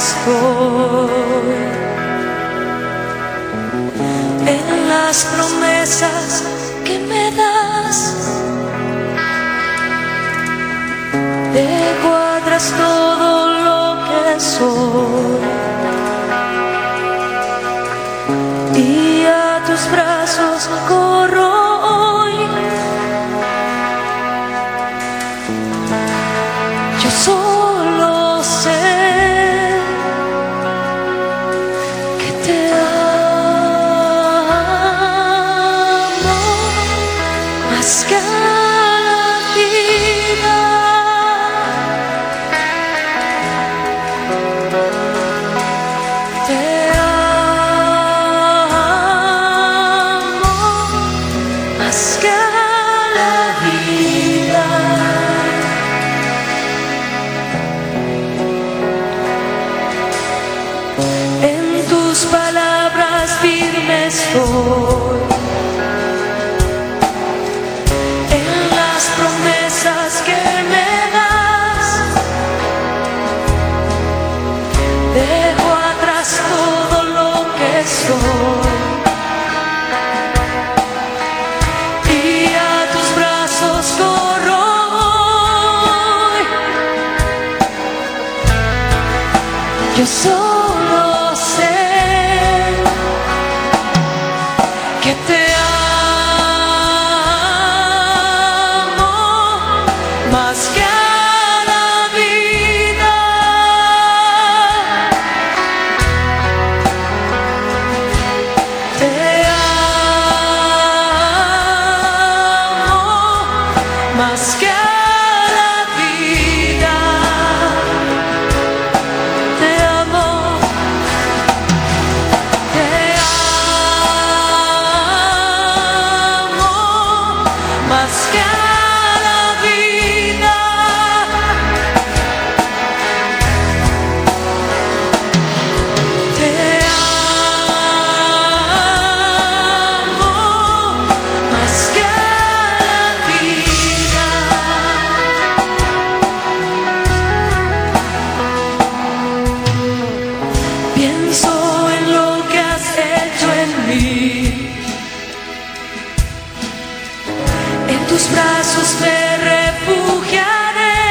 estoy, en las promesas que me das. Dejo atrás todo lo que soy y a tus brazos corro hoy. Yo solo sé que te amo más que la vida. Te amo más que la vida. En tus palabras firme estoy, en las promesas que me das. Dejo atrás todo lo que soy y a tus brazos corro hoy. Yo solo sé que te amo más que a la vida. Te amo más que a la vida. Te amo, te amo más que a la vida. Te amo más que a la vida. Pienso en lo que has hecho en mí, en tus brazos me refugiaré.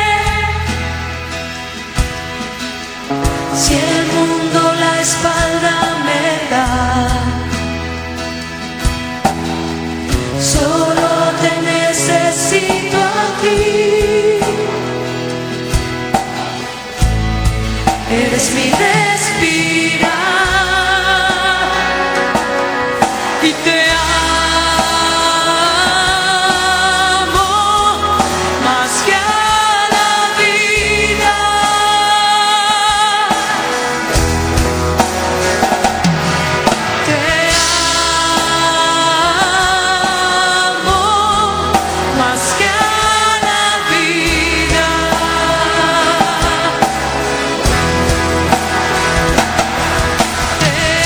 Si el mundo la espalda me da, solo te necesito a ti. Eres mi respirar y te amo más que a la vida. Te amo más que a la vida. Te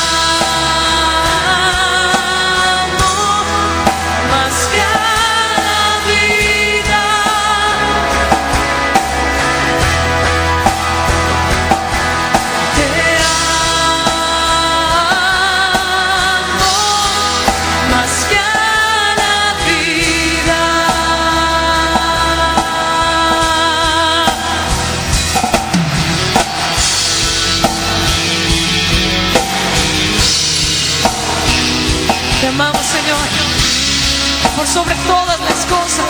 amamos, Señor, por sobre todas las cosas.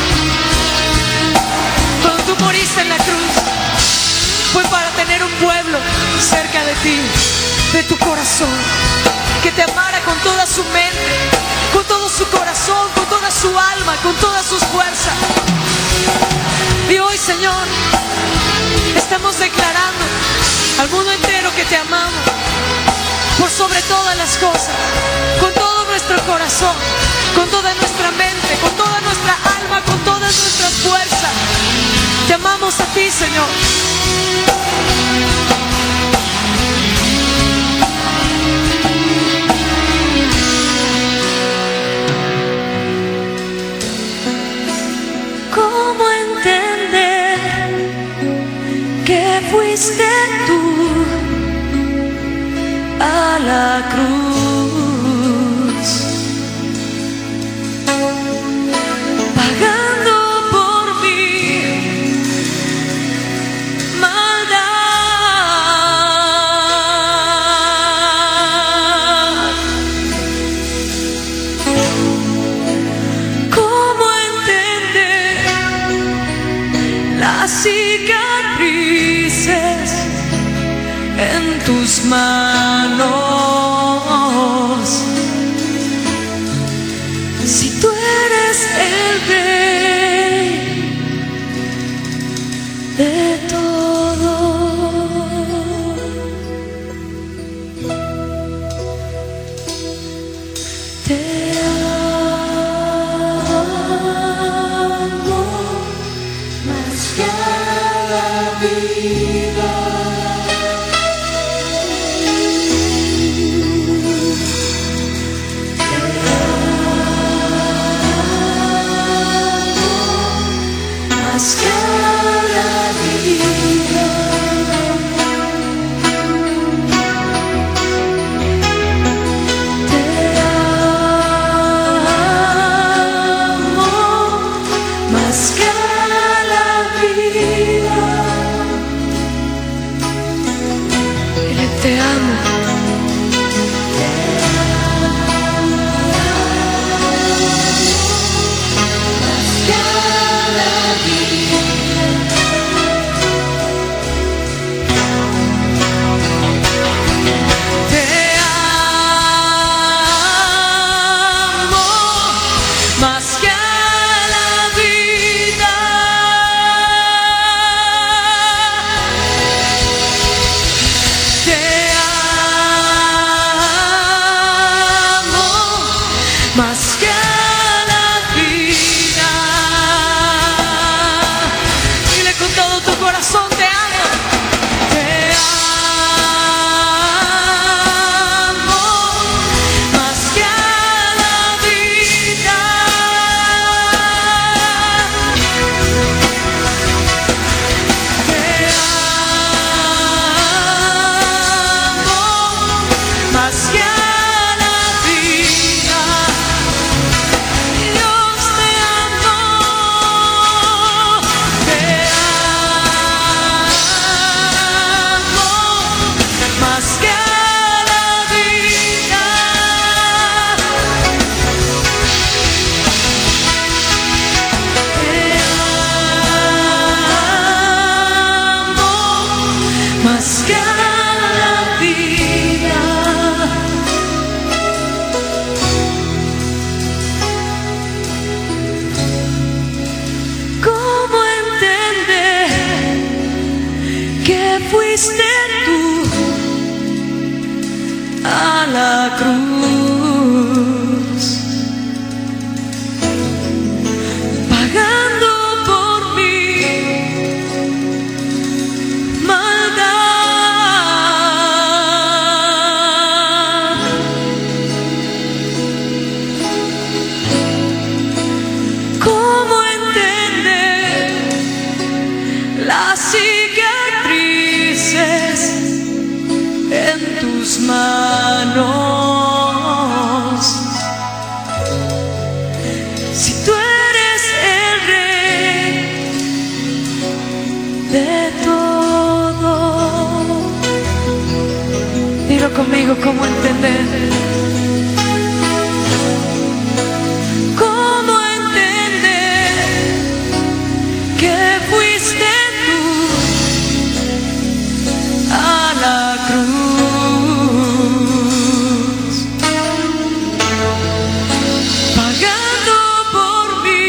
Cuando tú moriste en la cruz, fue para tener un pueblo cerca de ti, de tu corazón, que te amara con toda su mente, con todo su corazón, con toda su alma, con todas sus fuerzas. Y hoy, Señor, estamos declarando al mundo entero que te amamos por sobre todas las cosas, con todo nuestro corazón, con toda nuestra mente, con toda nuestra alma, con todas nuestras fuerzas. Te amamos a ti, Señor. ¿Cómo entender que fuiste tú a la cruz, pagando por mi maldad. ¿Cómo entender las cicatrices en tus manos? Si tú eres el rey de todo, te amo más que a la vida. Más que a la vida. Te amo más que a la vida. Dile, te amo. Más que a la vida. Dile con todo tu corazón, te amo. Te amo más que a la vida. Te amo más que a la vida. Dios te amó, te amo más que a la vida. Te amo más que a la vida. ¿Cómo entender que fuiste tú a la cruz, pagando por mi maldad? ¿Cómo entender las cicatrices en tus manos? Si tú eres el rey de todo. Dilo conmigo, ¿cómo entender? ¿Cómo entender que fuiste tú a la cruz, pagando por mi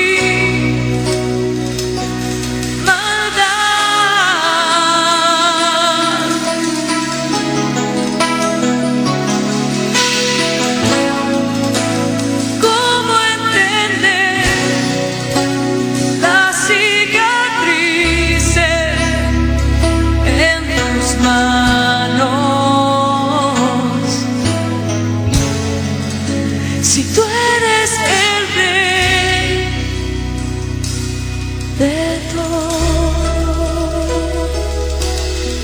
maldad? ¿Cómo entender las cicatrices en tus manos? Si tú eres el rey de todo.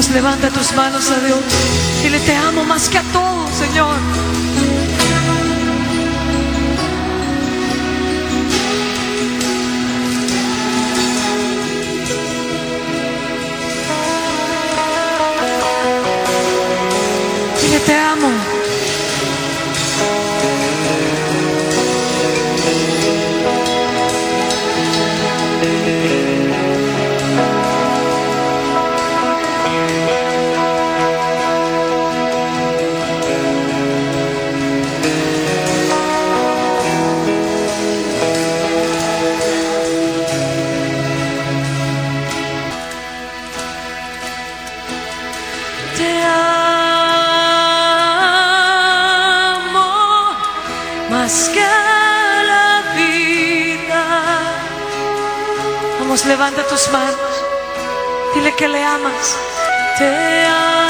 Vamos, levanta tus manos a Dios. Dile, te amo más que a todos, Señor. Dile, te amo. Más que la vida. Vamos, levanta tus manos. Dile que le amas. Te amo.